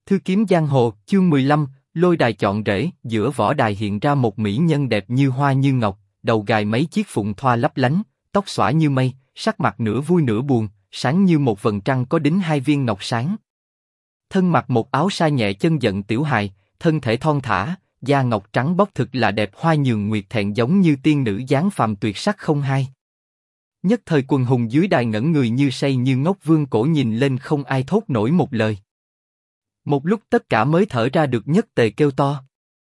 Thư kiếm giang hồ, chương 15, lôi đài chọn rễ, giữa võ đài hiện ra một mỹ nhân đẹp như hoa như ngọc, đầu gài mấy chiếc phụng thoa lấp lánh, tóc xõa như mây, sắc mặt nửa vui nửa buồn, sáng như một vầng trăng có đính hai viên ngọc sáng. Thân mặc một áo sa nhẹ chân giận tiểu hài, thân thể thon thả, da ngọc trắng bóc thực là đẹp hoa nhường nguyệt thẹn giống như tiên nữ dáng phàm tuyệt sắc không hai. Nhất thời quần hùng dưới đài ngẩn người như say như ngốc, vương cổ nhìn lên không ai thốt nổi một lời. Một lúc tất cả mới thở ra được, nhất tề kêu to: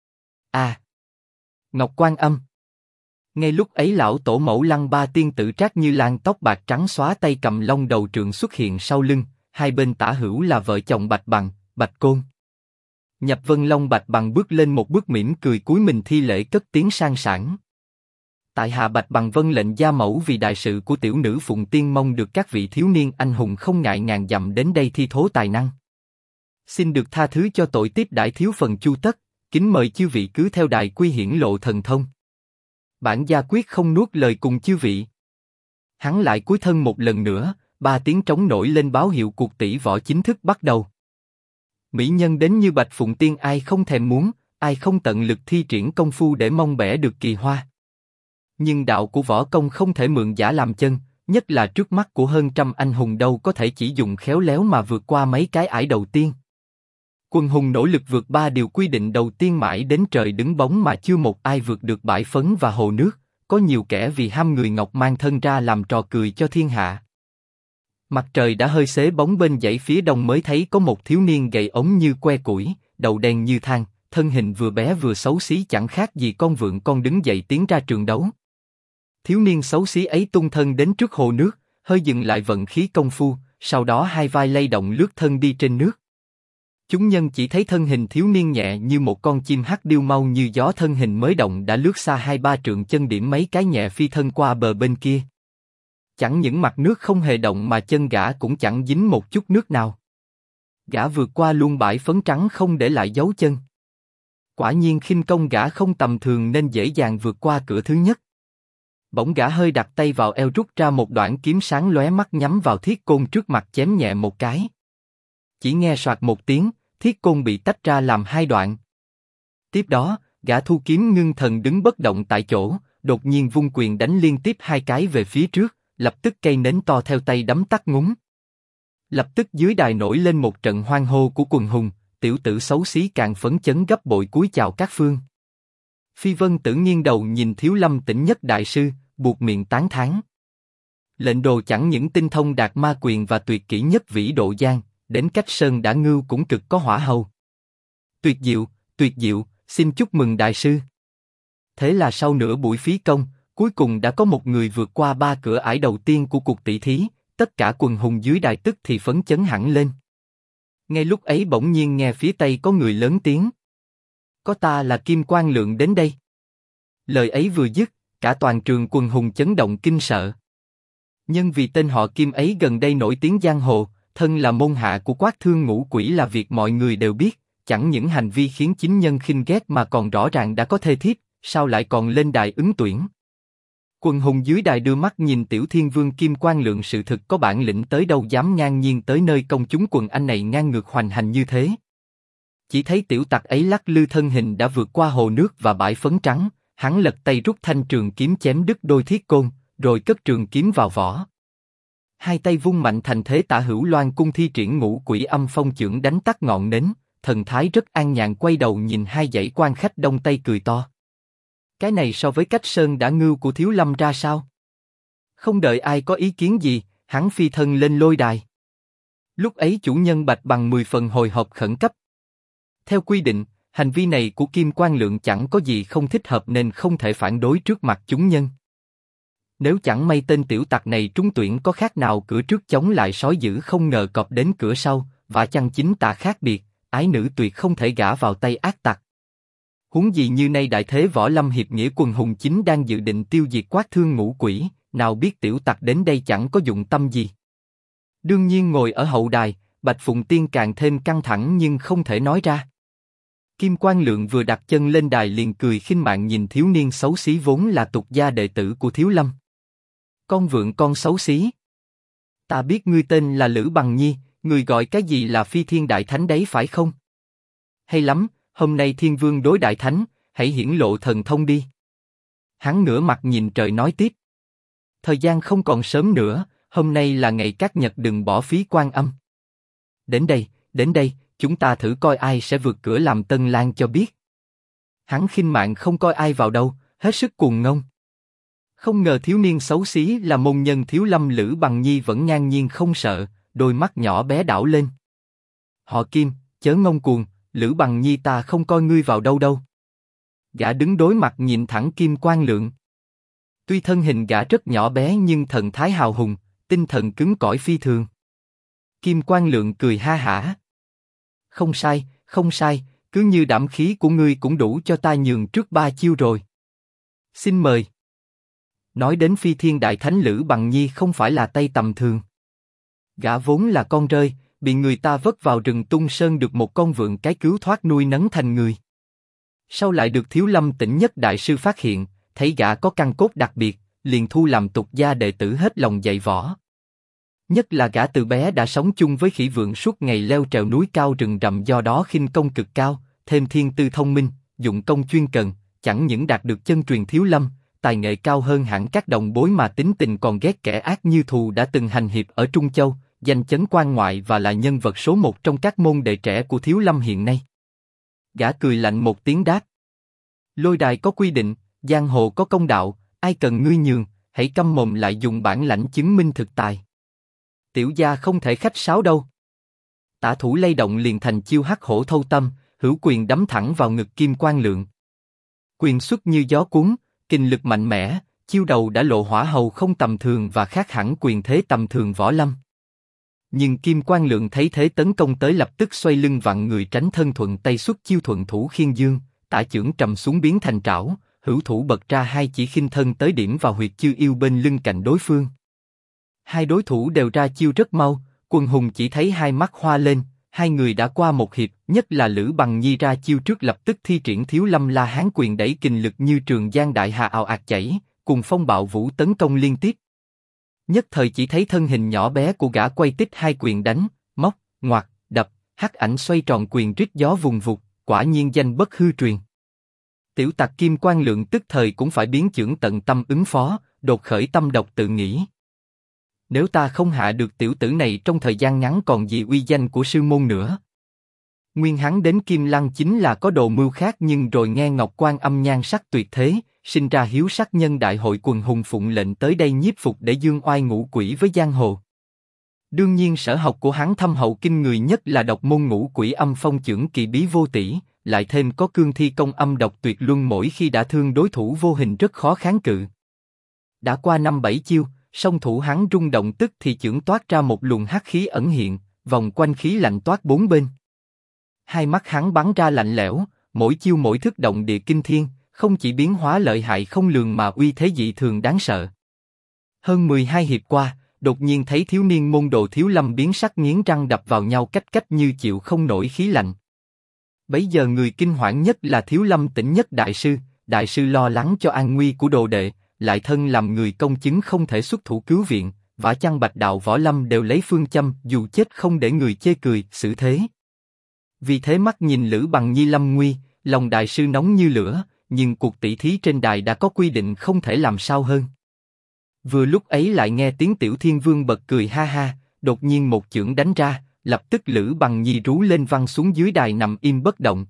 À! Ngọc Quan Âm! Ngay lúc ấy lão tổ mẫu Lăng Ba tiên tử Trác Như Lan tóc bạc trắng xóa, tay cầm long đầu trượng xuất hiện sau lưng, hai bên tả hữu là vợ chồng Bạch Bằng, Bạch Côn. Nhập Vân Long Bạch Bằng bước lên một bước mỉm cười cúi mình thi lễ cất tiếng sang sảng: Tại hạ Bạch Bằng vâng lệnh gia mẫu vì đại sự của tiểu nữ Phụng Tiên, mong được các vị thiếu niên anh hùng không ngại ngàn dặm đến đây thi thố tài năng. Xin được tha thứ cho tội tiếp đãi thiếu phần chu tất, kính mời chư vị cứ theo đài quy hiển lộ thần thông. Bản gia quyết không nuốt lời cùng chư vị. Hắn lại cúi thân một lần nữa, ba tiếng trống nổi lên báo hiệu cuộc tỷ võ chính thức bắt đầu. Mỹ nhân đến như Bạch Phụng Tiên ai không thèm muốn, ai không tận lực thi triển công phu để mong bẻ được kỳ hoa. Nhưng đạo của võ công không thể mượn giả làm chân, nhất là trước mắt của hơn trăm anh hùng đâu có thể chỉ dùng khéo léo mà vượt qua mấy cái ải đầu tiên. Quần hùng nỗ lực vượt ba điều quy định đầu tiên mãi đến trời đứng bóng mà chưa một ai vượt được bãi phấn và hồ nước, có nhiều kẻ vì ham người ngọc mang thân ra làm trò cười cho thiên hạ. Mặt trời đã hơi xế bóng bên dãy phía đông mới thấy có một thiếu niên gầy ốm như que củi, đầu đen như than, thân hình vừa bé vừa xấu xí chẳng khác gì con vượn con đứng dậy tiến ra trường đấu. Thiếu niên xấu xí ấy tung thân đến trước hồ nước, hơi dừng lại vận khí công phu, sau đó hai vai lay động lướt thân đi trên nước. Chúng nhân chỉ thấy thân hình thiếu niên nhẹ như một con chim hắc điêu, mau như gió, thân hình mới động đã lướt xa hai ba trượng, chân điểm mấy cái nhẹ phi thân qua bờ bên kia. Chẳng những mặt nước không hề động mà chân gã cũng chẳng dính một chút nước nào. Gã vượt qua luôn bãi phấn trắng không để lại dấu chân. Quả nhiên khinh công gã không tầm thường nên dễ dàng vượt qua cửa thứ nhất. Bỗng gã hơi đặt tay vào eo, rút ra một đoạn kiếm sáng lóe mắt nhắm vào thiết côn trước mặt chém nhẹ một cái. Chỉ nghe soạt một tiếng, thiết côn bị tách ra làm hai đoạn. Tiếp đó, gã thu kiếm ngưng thần đứng bất động tại chỗ, đột nhiên vung quyền đánh liên tiếp hai cái về phía trước, lập tức cây nến to theo tay đấm tắt ngúng. Lập tức dưới đài nổi lên một trận hoan hô của quần hùng, tiểu tử xấu xí càng phấn chấn gấp bội cúi chào các phương. Phi Vân Tử nghiêng đầu nhìn Thiếu Lâm Tỉnh Nhất đại sư, buột miệng tán thán. Lệnh đồ chẳng những tinh thông đạt ma quyền và tuyệt kỹ nhất vĩ độ giang, đến cách sơn đã ngưu cũng cực có hỏa hầu. Tuyệt diệu, xin chúc mừng đại sư. Thế là sau nửa buổi phí công, cuối cùng đã có một người vượt qua ba cửa ải đầu tiên của cuộc tỷ thí, tất cả quần hùng dưới đài tức thì phấn chấn hẳn lên. Ngay lúc ấy bỗng nhiên nghe phía tây có người lớn tiếng: Có ta là Kim Quang Lượng đến đây. Lời ấy vừa dứt, cả toàn trường quần hùng chấn động kinh sợ. Nhưng vì tên họ Kim ấy gần đây nổi tiếng giang hồ, thân là môn hạ của Quát Thương Ngũ Quỷ là việc mọi người đều biết, chẳng những hành vi khiến chính nhân khinh ghét mà còn rõ ràng đã có thê thiếp, sao lại còn lên đài ứng tuyển. Quần hùng dưới đài đưa mắt nhìn Tiểu Thiên Vương Kim Quang Lượng, sự thực có bản lĩnh tới đâu dám ngang nhiên tới nơi công chúng quần anh này ngang ngược hoành hành như thế. Chỉ thấy tiểu tặc ấy lắc lư thân hình đã vượt qua hồ nước và bãi phấn trắng, hắn lật tay rút thanh trường kiếm chém đứt đôi thiết côn, rồi cất trường kiếm vào vỏ. Hai tay vung mạnh thành thế tả hữu loan cung, thi triển Ngũ Quỷ Âm Phong chưởng đánh tắt ngọn nến, thần thái rất an nhàn, quay đầu nhìn hai dãy quan khách đông tây cười to. Cái này so với cách sơn đã ngưu của Thiếu Lâm ra sao? Không đợi ai có ý kiến gì, hắn phi thân lên lôi đài. Lúc ấy chủ nhân Bạch Bằng 10 phần hồi hộp khẩn cấp. Theo quy định, hành vi này của Kim Quang Lượng chẳng có gì không thích hợp nên không thể phản đối trước mặt chúng nhân. Nếu chẳng may tên tiểu tặc này trúng tuyển có khác nào cửa trước chống lại sói dữ không ngờ cọp đến cửa sau, và chăng chính tà khác biệt, ái nữ tuyệt không thể gả vào tay ác tặc. Huống gì như nay đại thế võ lâm hiệp nghĩa, quần hùng chính đang dự định tiêu diệt Quát Thương Ngũ Quỷ, nào biết tiểu tặc đến đây chẳng có dụng tâm gì. Đương nhiên ngồi ở hậu đài, Bạch Phụng Tiên càng thêm căng thẳng nhưng không thể nói ra. Kim Quang Lượng vừa đặt chân lên đài liền cười khinh mạn nhìn thiếu niên xấu xí vốn là tục gia đệ tử của Thiếu Lâm. Con vượn con xấu xí. Ta biết ngươi tên là Lữ Bằng Nhi, ngươi gọi cái gì là Phi Thiên Đại Thánh đấy phải không? Hay lắm, hôm nay Thiên Vương đối đại thánh, hãy hiển lộ thần thông đi. Hắn ngửa mặt nhìn trời nói tiếp. Thời gian không còn sớm nữa, hôm nay là ngày các nhật đừng bỏ phí quan âm. Đến đây, chúng ta thử coi ai sẽ vượt cửa làm tân lang cho biết. Hắn khinh mạng không coi ai vào đâu, hết sức cuồng ngông. Không ngờ thiếu niên xấu xí là môn nhân Thiếu Lâm Lữ Bằng Nhi vẫn ngang nhiên không sợ, đôi mắt nhỏ bé đảo lên. Họ Kim, chớ ngông cuồng, Lữ Bằng Nhi ta không coi ngươi vào đâu đâu. Gã đứng đối mặt nhìn thẳng Kim Quang Lượng. Tuy thân hình gã rất nhỏ bé nhưng thần thái hào hùng, tinh thần cứng cỏi phi thường. Kim Quang Lượng cười ha hả. Không sai, cứ như đảm khí của ngươi cũng đủ cho ta nhường trước 3 chiêu rồi. Xin mời. Nói đến Phi Thiên Đại Thánh Lữ Bằng Nhi không phải là tay tầm thường. Gã vốn là con rơi, bị người ta vất vào rừng Tung Sơn được một con vượn cái cứu thoát nuôi nấng thành người. Sau lại được Thiếu Lâm Tỉnh Nhất Đại Sư phát hiện, thấy gã có căn cốt đặc biệt, liền thu làm tục gia đệ tử hết lòng dạy võ. Nhất là gã từ bé đã sống chung với khỉ vượn suốt ngày leo trèo núi cao rừng rậm, do đó khinh công cực cao, thêm thiên tư thông minh, dụng công chuyên cần, chẳng những đạt được chân truyền Thiếu Lâm, tài nghệ cao hơn hẳn các đồng bối mà tính tình còn ghét kẻ ác như thù đã từng hành hiệp ở Trung Châu, danh chấn quan ngoại và là nhân vật số 1 trong các môn đệ trẻ của Thiếu Lâm hiện nay. Gã cười lạnh một tiếng đáp. Lôi đài có quy định, giang hồ có công đạo, ai cần ngươi nhường, hãy câm mồm lại dùng bản lãnh chứng minh thực tài. Tiểu gia không thể khách sáo đâu. Tả thủ lay động liền thành chiêu hắc hổ thâu tâm, hữu quyền đấm thẳng vào ngực Kim Quang Lượng. Quyền xuất như gió cuốn, kình lực mạnh mẽ, chiêu đầu đã lộ hỏa hầu không tầm thường và khác hẳn quyền thế tầm thường võ lâm. Nhưng Kim Quang Lượng thấy thế tấn công tới lập tức xoay lưng vặn người tránh thân, thuận tay xuất chiêu thuận thủ khiên dương, tả chưởng trầm xuống biến thành trảo, hữu thủ bật ra hai chỉ khinh thân tới điểm vào huyệt chư yêu bên lưng cạnh đối phương. Hai đối thủ đều ra chiêu rất mau, Quần Hùng chỉ thấy hai mắt hoa lên, hai người đã qua một hiệp, nhất là Lữ Bằng Nhi ra chiêu trước lập tức thi triển Thiếu Lâm La Hán quyền đẩy kình lực như trường giang đại hà ào ạt chảy, cùng phong bạo vũ tấn công liên tiếp. Nhất thời chỉ thấy thân hình nhỏ bé của gã quay tích hai quyền đánh, móc, ngoặt, đập, hắc ảnh xoay tròn quyền rít gió vùng vụt, quả nhiên danh bất hư truyền. Tiểu tặc Kim Quang Lượng tức thời cũng phải biến chưởng tận tâm ứng phó, đột khởi tâm độc tự nghĩ. Nếu ta không hạ được tiểu tử này trong thời gian ngắn còn gì uy danh của sư môn nữa. Nguyên hắn đến Kim Lăng chính là có đồ mưu khác, nhưng rồi nghe Ngọc Quan Âm nhan sắc tuyệt thế, sinh ra hiếu sắc, nhân đại hội Quần Hùng phụng lệnh tới đây nhiếp phục để dương oai ngũ quỷ với giang hồ. Đương nhiên sở học của hắn thâm hậu kinh người, nhất là độc môn ngũ quỷ âm phong chưởng kỳ bí vô tỷ, lại thêm có cương thi công âm độc tuyệt luân, mỗi khi đã thương đối thủ vô hình rất khó kháng cự. Đã qua 5-7 chiêu, song thủ hắn rung động, tức thì chưởng toát ra một luồng hắc khí ẩn hiện, vòng quanh khí lạnh toát bốn bên. Hai mắt hắn bắn ra lạnh lẽo, mỗi chiêu mỗi thức động địa kinh thiên, không chỉ biến hóa lợi hại không lường mà uy thế dị thường đáng sợ. Hơn 12 hiệp qua, đột nhiên thấy thiếu niên môn đồ Thiếu Lâm biến sắc, nghiến răng đập vào nhau cách cách như chịu không nổi khí lạnh. Bấy giờ người kinh hoảng nhất là Thiếu Lâm Tỉnh Nhất Đại sư lo lắng cho an nguy của đồ đệ, lại thân làm người công chứng không thể xuất thủ cứu viện, vả chăng bạch đạo võ lâm đều lấy phương châm dù chết không để người chê cười, xử thế. Vì thế mắt nhìn Lữ Bằng Nhi lâm nguy, lòng đại sư nóng như lửa, nhưng cuộc tỷ thí trên đài đã có quy định, không thể làm sao hơn. Vừa lúc ấy lại nghe tiếng Tiểu Thiên Vương bật cười ha ha, đột nhiên một chưởng đánh ra, lập tức Lữ Bằng Nhi rú lên văng xuống dưới đài nằm im bất động.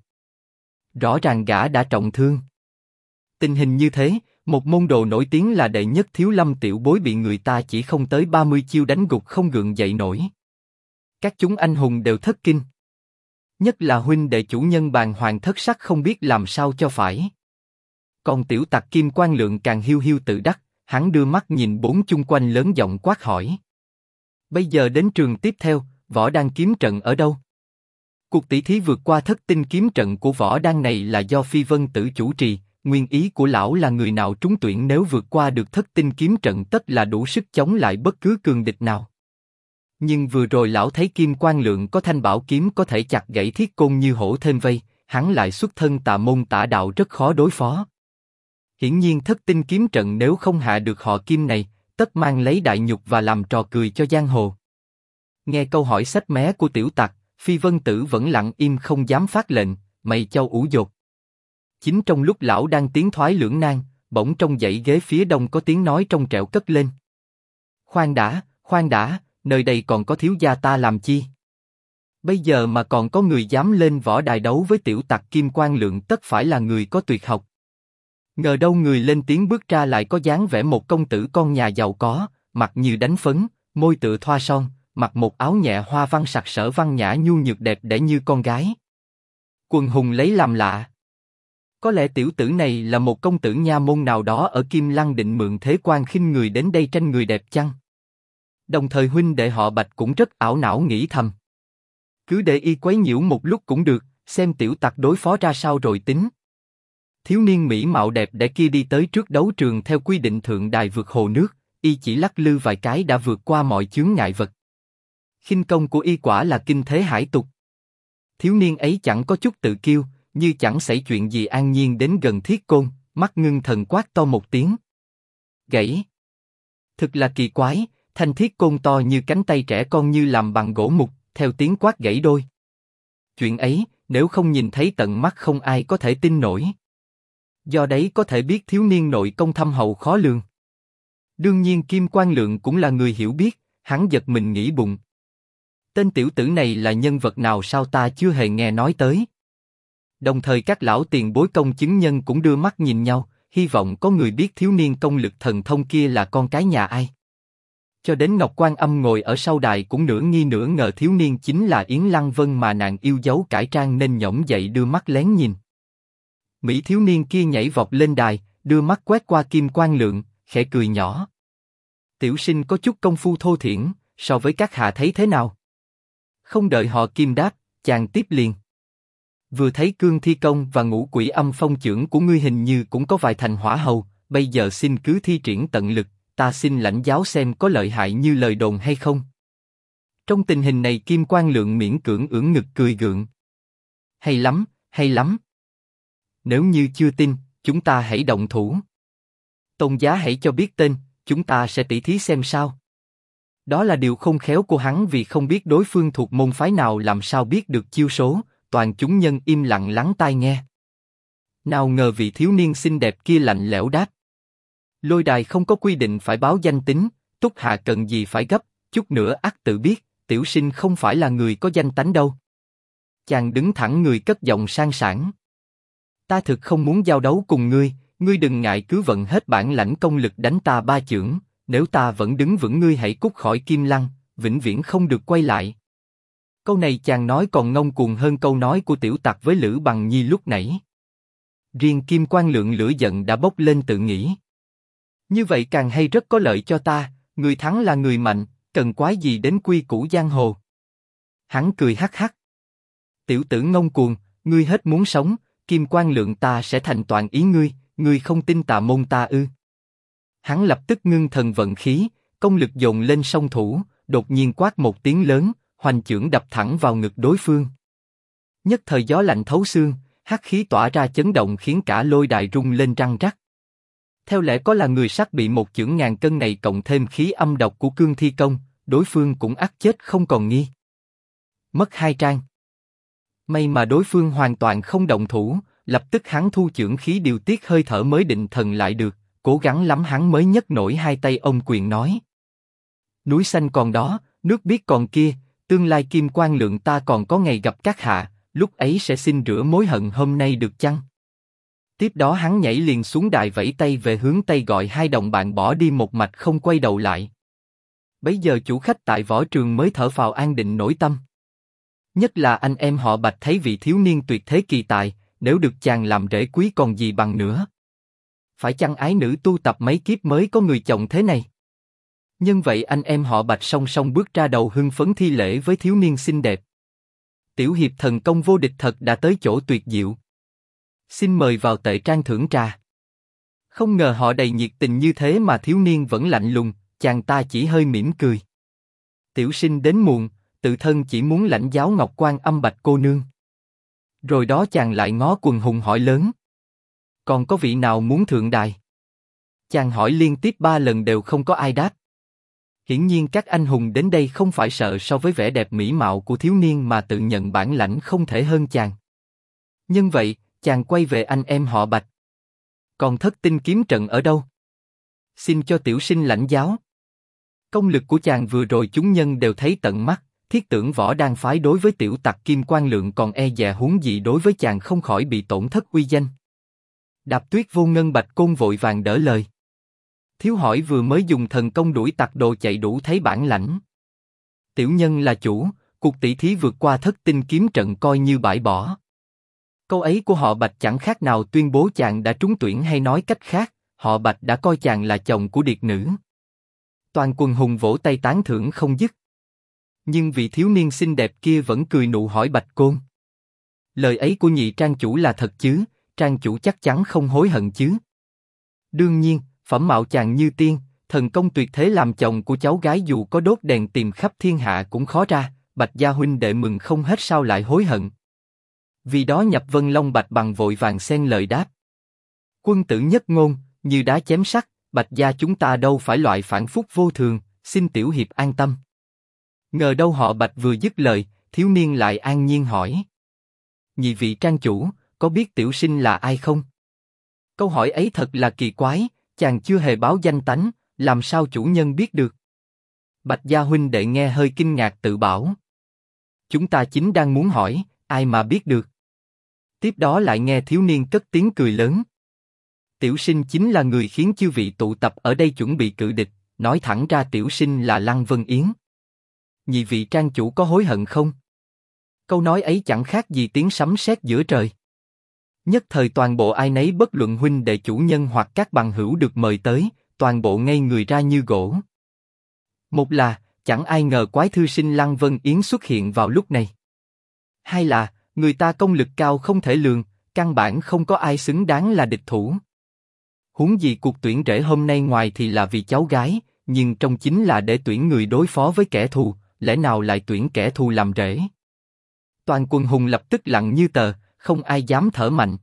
Rõ ràng gã đã trọng thương. Tình hình như thế, một môn đồ nổi tiếng là đệ nhất Thiếu Lâm tiểu bối bị người ta chỉ không tới 30 chiêu đánh gục không gượng dậy nổi. Các chúng anh hùng đều thất kinh. Nhất là huynh đệ chủ nhân bàng hoàng thất sắc, không biết làm sao cho phải. Còn tiểu tặc Kim Quang Lượng càng hiu hiu tự đắc, hắn đưa mắt nhìn bốn chung quanh lớn giọng quát hỏi. Bây giờ đến trường tiếp theo, Võ Đan kiếm trận ở đâu? Cuộc tỷ thí vượt qua thất tinh kiếm trận của Võ Đan này là do Phi Vân Tử chủ trì, nguyên ý của lão là người nào trúng tuyển nếu vượt qua được thất tinh kiếm trận tất là đủ sức chống lại bất cứ cường địch nào. Nhưng vừa rồi lão thấy Kim Quang Lượng có thanh bảo kiếm có thể chặt gãy thiết côn như hổ thêm vây, hắn lại xuất thân tà môn tả đạo rất khó đối phó. Hiển nhiên thất tinh kiếm trận nếu không hạ được họ Kim này, tất mang lấy đại nhục và làm trò cười cho giang hồ. Nghe câu hỏi xách mé của tiểu tặc, Phi Vân Tử vẫn lặng im không dám phát lệnh, mày châu ủ dột. Chính trong lúc lão đang tiến thoái lưỡng nan, bỗng trong dãy ghế phía đông có tiếng nói trong trẻo cất lên. Khoan đã, nơi đây còn có thiếu gia ta làm chi? Bây giờ mà còn có người dám lên võ đài đấu với tiểu tặc Kim Quang Lượng tất phải là người có tuyệt học. Ngờ đâu người lên tiếng bước ra lại có dáng vẻ một công tử con nhà giàu có, mặt như đánh phấn, môi tựa thoa son, mặc một áo nhẹ hoa văn sặc sỡ văn nhã nhu nhược đẹp đẽ như con gái. Quần hùng lấy làm lạ. Có lẽ tiểu tử này là một công tử nha môn nào đó ở Kim Lăng định mượn thế quan khinh người đến đây tranh người đẹp chăng? Đồng thời huynh đệ họ Bạch cũng rất ảo não nghĩ thầm. Cứ để y quấy nhiễu một lúc cũng được, xem tiểu tặc đối phó ra sao rồi tính. Thiếu niên mỹ mạo đẹp đẽ kia đi tới trước đấu trường theo quy định thượng đài vượt hồ nước, y chỉ lắc lư vài cái đã vượt qua mọi chướng ngại vật. Khinh công của y quả là kinh thế hải tục. Thiếu niên ấy chẳng có chút tự kiêu, như chẳng xảy chuyện gì an nhiên đến gần thiết côn, mắt ngưng thần quát to một tiếng. Gãy! Thực là kỳ quái, thanh thiết côn to như cánh tay trẻ con như làm bằng gỗ mục, theo tiếng quát gãy đôi. Chuyện ấy, nếu không nhìn thấy tận mắt không ai có thể tin nổi. Do đấy có thể biết thiếu niên nội công thâm hậu khó lường. Đương nhiên Kim Quang Lượng cũng là người hiểu biết, hắn giật mình nghĩ bụng. Tên tiểu tử này là nhân vật nào sao ta chưa hề nghe nói tới. Đồng thời các lão tiền bối công chứng nhân cũng đưa mắt nhìn nhau, hy vọng có người biết thiếu niên công lực thần thông kia là con cái nhà ai. Cho đến Ngọc Quan Âm ngồi ở sau đài cũng nửa nghi nửa ngờ thiếu niên chính là Yến Lăng Vân mà nàng yêu dấu cải trang nên nhõm dậy đưa mắt lén nhìn. Mỹ thiếu niên kia nhảy vọt lên đài, đưa mắt quét qua Kim Quang Lượng, khẽ cười nhỏ. Tiểu sinh có chút công phu thô thiển, so với các hạ thấy thế nào? Không đợi họ Kim đáp, chàng tiếp liền. Vừa thấy cương thi công và ngũ quỷ âm phong chưởng của ngươi hình như cũng có vài thành hỏa hầu, bây giờ xin cứ thi triển tận lực, ta xin lãnh giáo xem có lợi hại như lời đồn hay không. Trong tình hình này Kim Quang Lượng miễn cưỡng ưỡn ngực cười gượng. Hay lắm, hay lắm. Nếu như chưa tin, chúng ta hãy động thủ. Tôn giá hãy cho biết tên, chúng ta sẽ tỉ thí xem sao. Đó là điều không khéo của hắn vì không biết đối phương thuộc môn phái nào làm sao biết được chiêu số, toàn chúng nhân im lặng lắng tai nghe. Nào ngờ vị thiếu niên xinh đẹp kia lạnh lẽo đáp. Lôi đài không có quy định phải báo danh tính, Túc hạ cần gì phải gấp, chút nữa ắt tự biết, tiểu sinh không phải là người có danh tánh đâu. Chàng đứng thẳng người cất giọng sang sảng. Ta thực không muốn giao đấu cùng ngươi, ngươi đừng ngại cứ vận hết bản lãnh công lực đánh ta ba chưởng, nếu ta vẫn đứng vững ngươi hãy cút khỏi Kim Lăng, vĩnh viễn không được quay lại. Câu này chàng nói còn ngông cuồng hơn câu nói của tiểu tặc với Lữ Bằng Nhi lúc nãy. Riêng Kim Quang Lượng lửa giận đã bốc lên tự nghĩ. Như vậy càng hay rất có lợi cho ta, người thắng là người mạnh, cần quái gì đến quy củ giang hồ. Hắn cười hắc hắc. Tiểu tử ngông cuồng, ngươi hết muốn sống, Kim Quang Lượng ta sẽ thành toàn ý ngươi không tin tà môn ta ư? Hắn lập tức ngưng thần vận khí, công lực dồn lên song thủ, đột nhiên quát một tiếng lớn, hoành chưởng đập thẳng vào ngực đối phương. Nhất thời gió lạnh thấu xương, hắc khí tỏa ra chấn động khiến cả lôi đài rung lên răng rắc. Theo lẽ có là người sắp bị một chưởng ngàn cân này cộng thêm khí âm độc của cương thi công, đối phương cũng ắt chết không còn nghi. Mất hai trang. May mà đối phương hoàn toàn không động thủ, lập tức hắn thu chưởng khí điều tiết hơi thở mới định thần lại được, cố gắng lắm hắn mới nhấc nổi hai tay ôm quyền nói. Núi xanh còn đó, nước biếc còn kia, tương lai Kim Quang Lượng ta còn có ngày gặp các hạ, lúc ấy sẽ xin rửa mối hận hôm nay được chăng? Tiếp đó hắn nhảy liền xuống đài vẫy tay về hướng Tây gọi hai đồng bạn bỏ đi một mạch không quay đầu lại. Bấy giờ chủ khách tại võ trường mới thở phào an định nỗi tâm. Nhất là anh em họ Bạch thấy vị thiếu niên tuyệt thế kỳ tài, nếu được chàng làm rể quý còn gì bằng nữa. Phải chăng ái nữ tu tập mấy kiếp mới có người chồng thế này? Nhân vậy anh em họ Bạch song song bước ra đầu hưng phấn thi lễ với thiếu niên xinh đẹp. Tiểu hiệp thần công vô địch thật đã tới chỗ tuyệt diệu. Xin mời vào tệ trang thưởng trà. Không ngờ họ đầy nhiệt tình như thế mà thiếu niên vẫn lạnh lùng, chàng ta chỉ hơi mỉm cười. Tiểu sinh đến muộn, tự thân chỉ muốn lãnh giáo Ngọc Quan Âm Bạch cô nương. Rồi đó chàng lại ngó quần hùng hỏi lớn. Còn có vị nào muốn thượng đài? Chàng hỏi liên tiếp 3 lần đều không có ai đáp. Hiển nhiên các anh hùng đến đây không phải sợ so với vẻ đẹp mỹ mạo của thiếu niên mà tự nhận bản lãnh không thể hơn chàng. Nhân vậy, chàng quay về anh em họ Bạch. Còn thất tinh kiếm trận ở đâu? Xin cho tiểu sinh lãnh giáo. Công lực của chàng vừa rồi chúng nhân đều thấy tận mắt, thiết tưởng võ đang phái đối với tiểu tặc Kim Quan Lượng còn e dè huống gì đối với chàng không khỏi bị tổn thất uy danh. Đạp Tuyết Vô Ngân Bạch Côn vội vàng đỡ lời. Thiếu hỏi vừa mới dùng thần công đuổi tặc đồ chạy đủ thấy bản lãnh. Tiểu nhân là chủ, cuộc tỷ thí vượt qua thất tinh kiếm trận coi như bãi bỏ. Câu ấy của họ Bạch chẳng khác nào tuyên bố chàng đã trúng tuyển hay nói cách khác, họ Bạch đã coi chàng là chồng của điệt nữ. Toàn quần hùng vỗ tay tán thưởng không dứt. Nhưng vị thiếu niên xinh đẹp kia vẫn cười nụ hỏi Bạch Côn. Lời ấy của nhị trang chủ là thật chứ, trang chủ chắc chắn không hối hận chứ? Đương nhiên, phẩm mạo chàng như tiên, thần công tuyệt thế làm chồng của cháu gái dù có đốt đèn tìm khắp thiên hạ cũng khó ra, Bạch gia huynh đệ mừng không hết sao lại hối hận. Vì đó Nhập Vân Long Bạch bằng vội vàng xen lời đáp. Quân tử nhất ngôn, như đá chém sắt, Bạch gia chúng ta đâu phải loại phản phúc vô thường, xin tiểu hiệp an tâm. Ngờ đâu họ Bạch vừa dứt lời, thiếu niên lại an nhiên hỏi. Nhị vị trang chủ, có biết tiểu sinh là ai không? Câu hỏi ấy thật là kỳ quái, chàng chưa hề báo danh tánh, làm sao chủ nhân biết được? Bạch gia huynh đệ nghe hơi kinh ngạc tự bảo. Chúng ta chính đang muốn hỏi, ai mà biết được? Tiếp đó lại nghe thiếu niên cất tiếng cười lớn. Tiểu sinh chính là người khiến chư vị tụ tập ở đây chuẩn bị cự địch, nói thẳng ra tiểu sinh là Lăng Vân Yến. Nhị vị trang chủ có hối hận không? Câu nói ấy chẳng khác gì tiếng sấm sét giữa trời. Nhất thời toàn bộ ai nấy bất luận huynh đệ chủ nhân hoặc các bằng hữu được mời tới, toàn bộ ngây người ra như gỗ. Một là, chẳng ai ngờ quái thư sinh Lăng Vân Yến xuất hiện vào lúc này. Hai là, người ta công lực cao không thể lường, căn bản không có ai xứng đáng là địch thủ. Huống gì cuộc tuyển rễ hôm nay ngoài thì là vì cháu gái, nhưng trong chính là để tuyển người đối phó với kẻ thù, lẽ nào lại tuyển kẻ thù làm rễ? Toàn quần hùng lập tức lặng như tờ, không ai dám thở mạnh.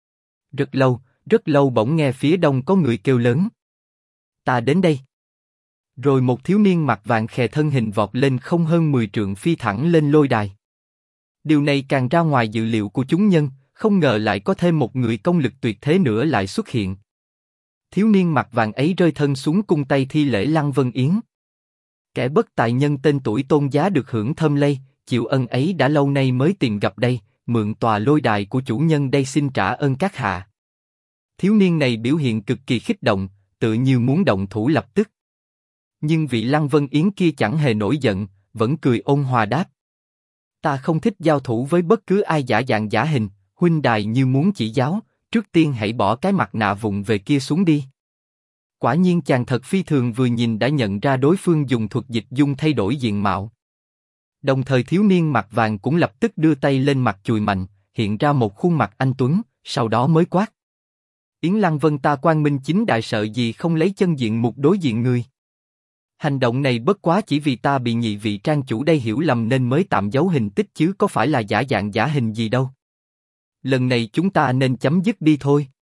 Rất lâu bỗng nghe phía đông có người kêu lớn. Ta đến đây. Rồi một thiếu niên mặc vàng khè thân hình vọt lên không hơn 10 trượng phi thẳng lên lôi đài. Điều này càng ra ngoài dự liệu của chúng nhân, không ngờ lại có thêm một người công lực tuyệt thế nữa lại xuất hiện. Thiếu niên mặc vàng ấy rơi thân xuống cung tay thi lễ Lăng Vân Yến. Kẻ bất tài nhân tên tuổi tôn giá được hưởng thơm lây, chịu ân ấy đã lâu nay mới tìm gặp đây, mượn tòa lôi đài của chủ nhân đây xin trả ơn các hạ. Thiếu niên này biểu hiện cực kỳ kích động, tự như muốn động thủ lập tức. Nhưng vị Lăng Vân Yến kia chẳng hề nổi giận, vẫn cười ôn hòa đáp. Ta không thích giao thủ với bất cứ ai giả dạng giả hình, huynh đài như muốn chỉ giáo, trước tiên hãy bỏ cái mặt nạ vụng về kia xuống đi. Quả nhiên chàng thật phi thường vừa nhìn đã nhận ra đối phương dùng thuật dịch dung thay đổi diện mạo. Đồng thời thiếu niên mặt vàng cũng lập tức đưa tay lên mặt chùi mạnh, hiện ra một khuôn mặt anh tuấn, sau đó mới quát. Yến Lăng Vân ta Quang Minh chính đại sợ gì không lấy chân diện mục đối diện người. Hành động này bất quá chỉ vì ta bị nhị vị trang chủ đây hiểu lầm nên mới tạm giấu hình tích chứ có phải là giả dạng giả hình gì đâu. Lần này chúng ta nên chấm dứt đi thôi.